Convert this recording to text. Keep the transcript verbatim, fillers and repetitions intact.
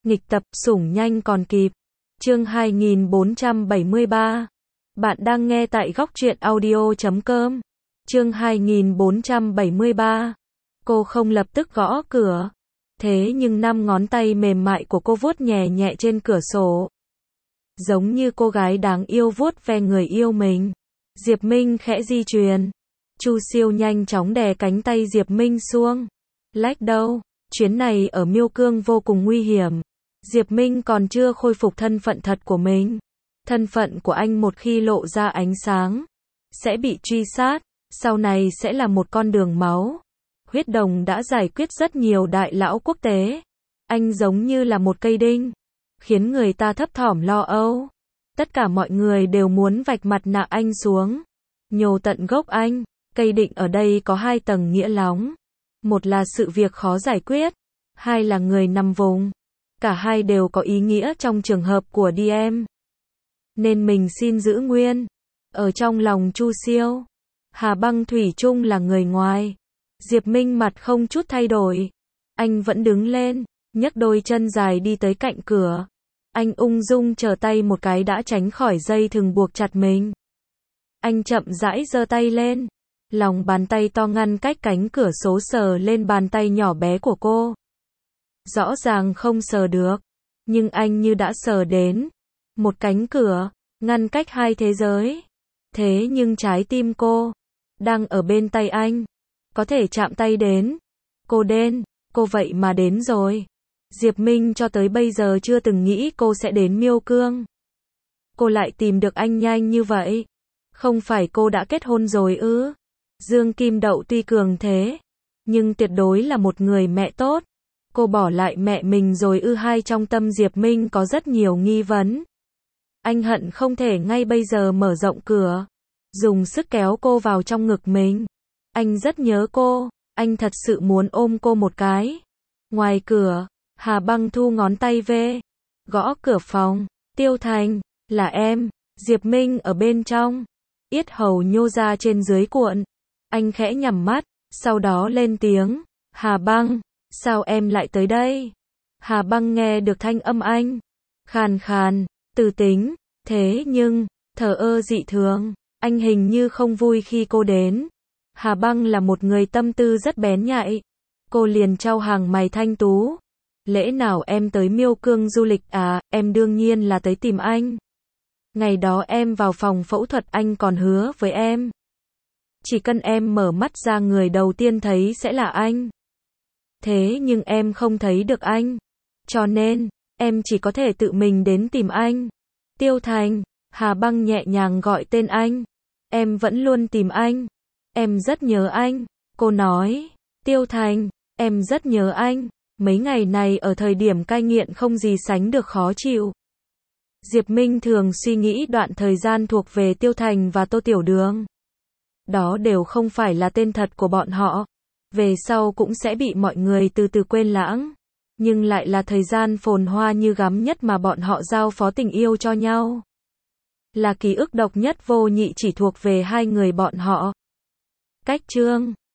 Nghịch tập, sủng nhanh còn kịp. Chương hai nghìn bốn trăm bảy mươi ba. Bạn đang nghe tại góc truyện audio chấm com. Chương hai nghìn bốn trăm bảy mươi ba. Cô không lập tức gõ cửa. Thế nhưng năm ngón tay mềm mại của cô vuốt nhẹ nhẹ trên cửa sổ. Giống như cô gái đáng yêu vuốt ve người yêu mình. Diệp Minh khẽ di chuyển. Chu Siêu nhanh chóng đè cánh tay Diệp Minh xuống. Lách đâu, chuyến này ở Miêu Cương vô cùng nguy hiểm. Diệp Minh còn chưa khôi phục thân phận thật của mình. Thân phận của anh một khi lộ ra ánh sáng, sẽ bị truy sát, sau này sẽ là một con đường máu. Huyết Đồng đã giải quyết rất nhiều đại lão quốc tế. Anh giống như là một cây đinh, khiến người ta thấp thỏm lo âu. Tất cả mọi người đều muốn vạch mặt nạ anh xuống, nhổ tận gốc anh. Cây định ở đây có hai tầng nghĩa lóng. Một là sự việc khó giải quyết, hai là người nằm vùng. Cả hai đều có ý nghĩa trong trường hợp của đê em. Nên mình xin giữ nguyên. Ở trong lòng Chu Siêu, Hà Băng thủy chung là người ngoài. Diệp Minh mặt không chút thay đổi. Anh vẫn đứng lên, nhấc đôi chân dài đi tới cạnh cửa. Anh ung dung trở tay một cái đã tránh khỏi dây thừng buộc chặt mình. Anh chậm rãi giơ tay lên. Lòng bàn tay to ngăn cách cánh cửa sổ sờ lên bàn tay nhỏ bé của cô. Rõ ràng không sờ được, nhưng anh như đã sờ đến. Một cánh cửa, ngăn cách hai thế giới. Thế nhưng trái tim cô, đang ở bên tay anh. Có thể chạm tay đến. Cô đến, cô vậy mà đến rồi. Diệp Minh cho tới bây giờ chưa từng nghĩ cô sẽ đến Miêu Cương. Cô lại tìm được anh nhanh như vậy. Không phải cô đã kết hôn rồi ư? Dương Kim Đậu tuy cường thế, nhưng tuyệt đối là một người mẹ tốt. Cô bỏ lại mẹ mình rồi ư? Hai trong tâm Diệp Minh có rất nhiều nghi vấn. Anh hận không thể ngay bây giờ mở rộng cửa, dùng sức kéo cô vào trong ngực mình. Anh rất nhớ cô, anh thật sự muốn ôm cô một cái. Ngoài cửa, Hà Băng thu ngón tay về, gõ cửa phòng. Tiêu Thành, là em. Diệp Minh ở bên trong, yết hầu nhô ra trên dưới cuộn. Anh khẽ nhắm mắt, sau đó lên tiếng. Hà Băng, sao em lại tới đây? Hà Băng nghe được thanh âm anh, khàn khàn, từ tính, thế nhưng, thờ ơ dị thường. Anh hình như không vui khi cô đến. Hà Băng là một người tâm tư rất bén nhạy. Cô liền chau hàng mày thanh tú. Lẽ nào em tới Miêu Cương du lịch à? Em đương nhiên là tới tìm anh. Ngày đó em vào phòng phẫu thuật anh còn hứa với em, chỉ cần em mở mắt ra người đầu tiên thấy sẽ là anh. Thế nhưng em không thấy được anh. Cho nên, em chỉ có thể tự mình đến tìm anh. Tiêu Thành, Hà Băng nhẹ nhàng gọi tên anh. Em vẫn luôn tìm anh. Em rất nhớ anh. Cô nói, Tiêu Thành, em rất nhớ anh. Mấy ngày này ở thời điểm cai nghiện không gì sánh được khó chịu. Diệp Minh thường suy nghĩ đoạn thời gian thuộc về Tiêu Thành và Tô Tiểu Đường. Đó đều không phải là tên thật của bọn họ. Về sau cũng sẽ bị mọi người từ từ quên lãng. Nhưng lại là thời gian phồn hoa như gắm nhất mà bọn họ giao phó tình yêu cho nhau. Là ký ức độc nhất vô nhị chỉ thuộc về hai người bọn họ. Cách chương